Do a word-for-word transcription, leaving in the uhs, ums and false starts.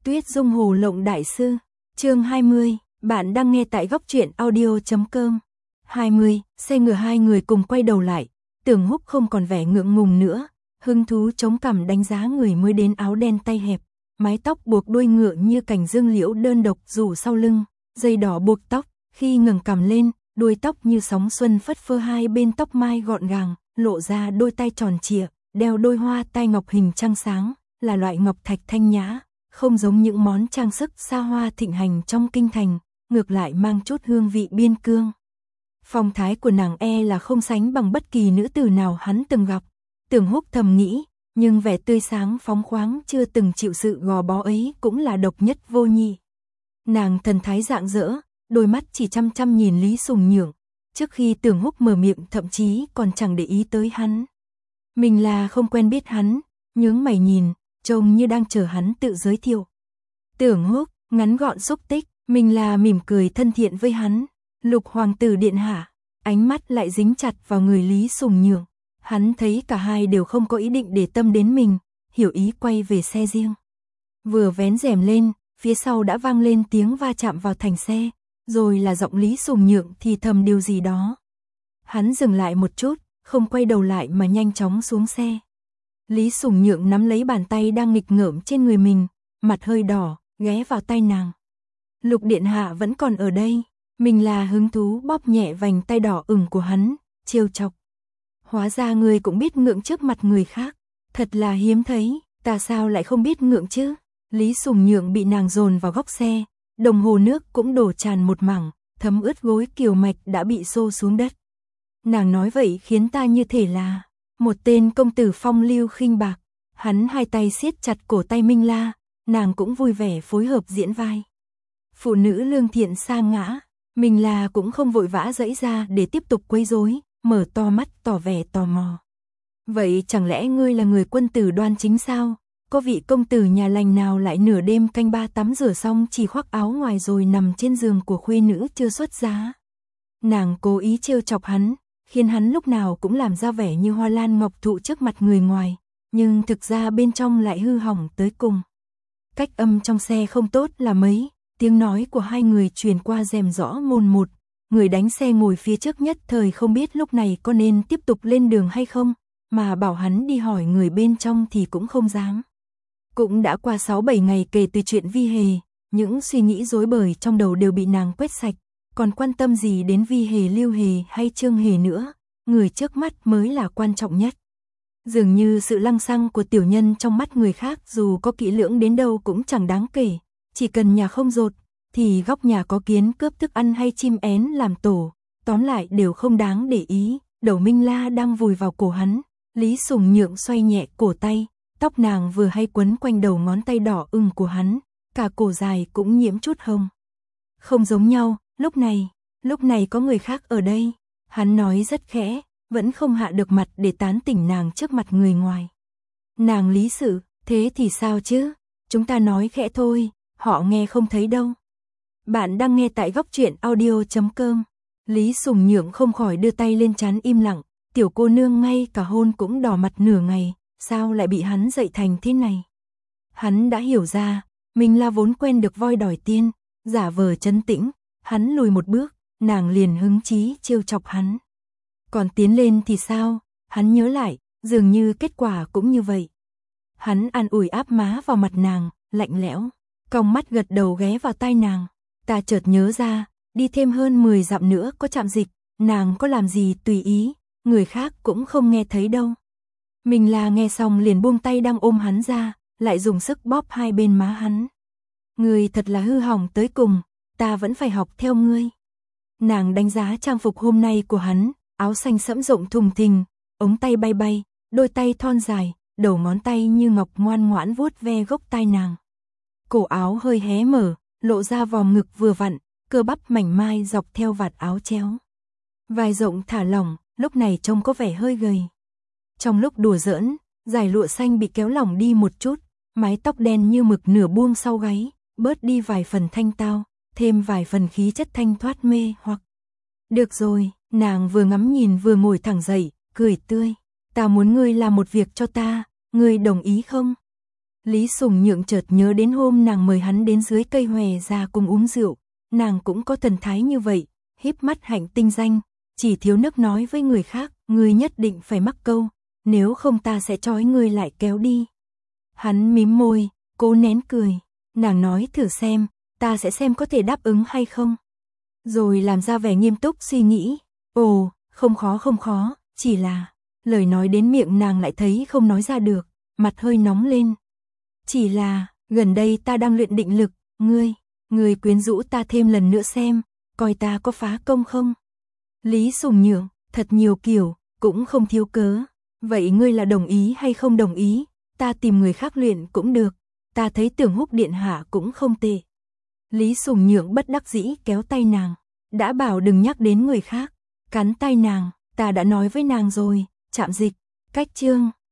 Tuyết Dung Hồ Lộng Đại Sư, chương hai mươi, bạn đang nghe tại góc truyện audio chấm com. hai mươi, xe ngựa hai người cùng quay đầu lại, Tưởng Húc không còn vẻ ngượng ngùng nữa, hứng thú chống cằm đánh giá người mới đến áo đen tay hẹp, mái tóc buộc đuôi ngựa như cành dương liễu đơn độc rủ sau lưng, dây đỏ buộc tóc, khi ngẩng cằm lên, đuôi tóc như sóng xuân phất phơ hai bên tóc mai gọn gàng, lộ ra đôi tay tròn trịa, đeo đôi hoa tai ngọc hình trăng sáng, là loại ngọc thạch thanh nhã, không giống những món trang sức xa hoa thịnh hành trong kinh thành, ngược lại mang chút hương vị biên cương. Phong thái của nàng e là không sánh bằng bất kỳ nữ tử nào hắn từng gặp, Tưởng Húc thầm nghĩ, nhưng vẻ tươi sáng phóng khoáng chưa từng chịu sự gò bó ấy cũng là độc nhất vô nhị. Nàng thần thái rạng rỡ, đôi mắt chỉ chăm chăm nhìn Lý Sùng Nhượng, trước khi Tưởng Húc mở miệng thậm chí còn chẳng để ý tới hắn. Mình là không quen biết hắn, nhướng mày nhìn, trông như đang chờ hắn tự giới thiệu. Tưởng Húc, ngắn gọn xúc tích, mình là mỉm cười thân thiện với hắn. Lục hoàng tử điện hạ, ánh mắt lại dính chặt vào người Lý Sùng Nhượng. Hắn thấy cả hai đều không có ý định để tâm đến mình, hiểu ý quay về xe riêng. Vừa vén rèm lên, phía sau đã vang lên tiếng va chạm vào thành xe, rồi là giọng Lý Sùng Nhượng thì thầm điều gì đó. Hắn dừng lại một chút, không quay đầu lại mà nhanh chóng xuống xe. Lý Sùng Nhượng nắm lấy bàn tay đang nghịch ngợm trên người mình, mặt hơi đỏ, ghé vào tay nàng. Lục điện hạ vẫn còn ở đây, mình là hứng thú bóp nhẹ vành tay đỏ ửng của hắn, trêu chọc. Hóa ra ngươi cũng biết ngượng trước mặt người khác, thật là hiếm thấy, ta sao lại không biết ngượng chứ? Lý Sùng Nhượng bị nàng dồn vào góc xe, đồng hồ nước cũng đổ tràn một mảng, thấm ướt gối kiều mạch đã bị xô xuống đất. Nàng nói vậy khiến ta như thể là một tên công tử phong lưu khinh bạc. Hắn hai tay siết chặt cổ tay Minh La, nàng cũng vui vẻ phối hợp diễn vai. Phụ nữ lương thiện sa ngã, Minh La cũng không vội vã giãy ra để tiếp tục quấy rối, mở to mắt tỏ vẻ tò mò. Vậy chẳng lẽ ngươi là người quân tử đoan chính sao? Có vị công tử nhà lành nào lại nửa đêm canh ba tắm rửa xong chỉ khoác áo ngoài rồi nằm trên giường của khuê nữ chưa xuất giá? Nàng cố ý trêu chọc hắn, khiến hắn lúc nào cũng làm ra vẻ như hoa lan ngọc thụ trước mặt người ngoài, nhưng thực ra bên trong lại hư hỏng tới cùng. Cách âm trong xe không tốt là mấy, tiếng nói của hai người truyền qua rèm rõ mồn một, người đánh xe ngồi phía trước nhất thời không biết lúc này có nên tiếp tục lên đường hay không, mà bảo hắn đi hỏi người bên trong thì cũng không dám. Cũng đã qua sáu bảy ngày kể từ chuyện Vi Hề, những suy nghĩ rối bời trong đầu đều bị nàng quét sạch, còn quan tâm gì đến Vi Hề, Lưu Hề hay Trương Hề nữa, người trước mắt mới là quan trọng nhất. Dường như sự lăng xăng của tiểu nhân trong mắt người khác dù có kỹ lưỡng đến đâu cũng chẳng đáng kể, chỉ cần nhà không dột, thì góc nhà có kiến cướp thức ăn hay chim én làm tổ, tóm lại đều không đáng để ý. Đầu Minh La đang vùi vào cổ hắn, Lý Sùng Nhượng xoay nhẹ cổ tay, tóc nàng vừa hay quấn quanh đầu ngón tay đỏ ửng của hắn, cả cổ dài cũng nhiễm chút hồng. Không giống nhau, lúc này, lúc này có người khác ở đây, hắn nói rất khẽ, vẫn không hạ được mặt để tán tỉnh nàng trước mặt người ngoài. Nàng Lý Sự, thế thì sao chứ? Chúng ta nói khẽ thôi, họ nghe không thấy đâu. Bạn đang nghe tại góc truyện audio chấm com. Lý Sùng Nhượng không khỏi đưa tay lên trán im lặng, tiểu cô nương ngay cả hôn cũng đỏ mặt nửa ngày, sao lại bị hắn dạy thành thế này? Hắn đã hiểu ra, mình là vốn quen được voi đòi tiên, giả vờ trấn tĩnh, hắn lùi một bước, nàng liền hứng chí trêu chọc hắn. Còn tiến lên thì sao? Hắn nhớ lại, dường như kết quả cũng như vậy. Hắn an ủi áp má vào mặt nàng, lạnh lẽo, cong mắt gật đầu ghé vào tai nàng. Ta chợt nhớ ra, đi thêm hơn mười dặm nữa có trạm dịch, nàng có làm gì tùy ý, người khác cũng không nghe thấy đâu. Mình là nghe xong liền buông tay đang ôm hắn ra, lại dùng sức bóp hai bên má hắn. Ngươi thật là hư hỏng tới cùng, ta vẫn phải học theo ngươi. Nàng đánh giá trang phục hôm nay của hắn, áo xanh sẫm rộng thùng thình, ống tay bay bay, đôi tay thon dài, đầu ngón tay như ngọc ngoan ngoãn vuốt ve gốc tai nàng. Cổ áo hơi hé mở, lộ ra vòm ngực vừa vặn, cơ bắp mảnh mai dọc theo vạt áo chéo. Vai rộng thả lỏng, lúc này trông có vẻ hơi gầy. Trong lúc đùa giỡn, dải lụa xanh bị kéo lỏng đi một chút, mái tóc đen như mực nửa buông sau gáy, bớt đi vài phần thanh tao, thêm vài phần khí chất thanh thoát mê hoặc. Được rồi, nàng vừa ngắm nhìn vừa ngồi thẳng dậy, cười tươi. Ta muốn ngươi làm một việc cho ta, ngươi đồng ý không? Lý Sùng Nhượng chợt nhớ đến hôm nàng mời hắn đến dưới cây hòe ra cùng uống rượu, nàng cũng có thần thái như vậy, híp mắt hạnh tinh danh, chỉ thiếu nấc nói với người khác, ngươi nhất định phải mắc câu, nếu không ta sẽ trói ngươi lại kéo đi. Hắn mím môi, cố nén cười, nàng nói thử xem, ta sẽ xem có thể đáp ứng hay không. Rồi làm ra vẻ nghiêm túc suy nghĩ, ồ, không khó không khó, chỉ là, lời nói đến miệng nàng lại thấy không nói ra được, mặt hơi nóng lên. Chỉ là, gần đây ta đang luyện định lực, ngươi, ngươi quyến rũ ta thêm lần nữa xem, coi ta có phá công không. Lý Sùng Nhượng, thật nhiều kiểu, cũng không thiếu cớ. Vậy ngươi là đồng ý hay không đồng ý, ta tìm người khác luyện cũng được, ta thấy Tưởng Húc điện hạ cũng không tệ. Lý Sùng Nhượng bất đắc dĩ kéo tay nàng, đã bảo đừng nhắc đến người khác, cắn tay nàng, ta đã nói với nàng rồi, Trạm Dịch, cách chương.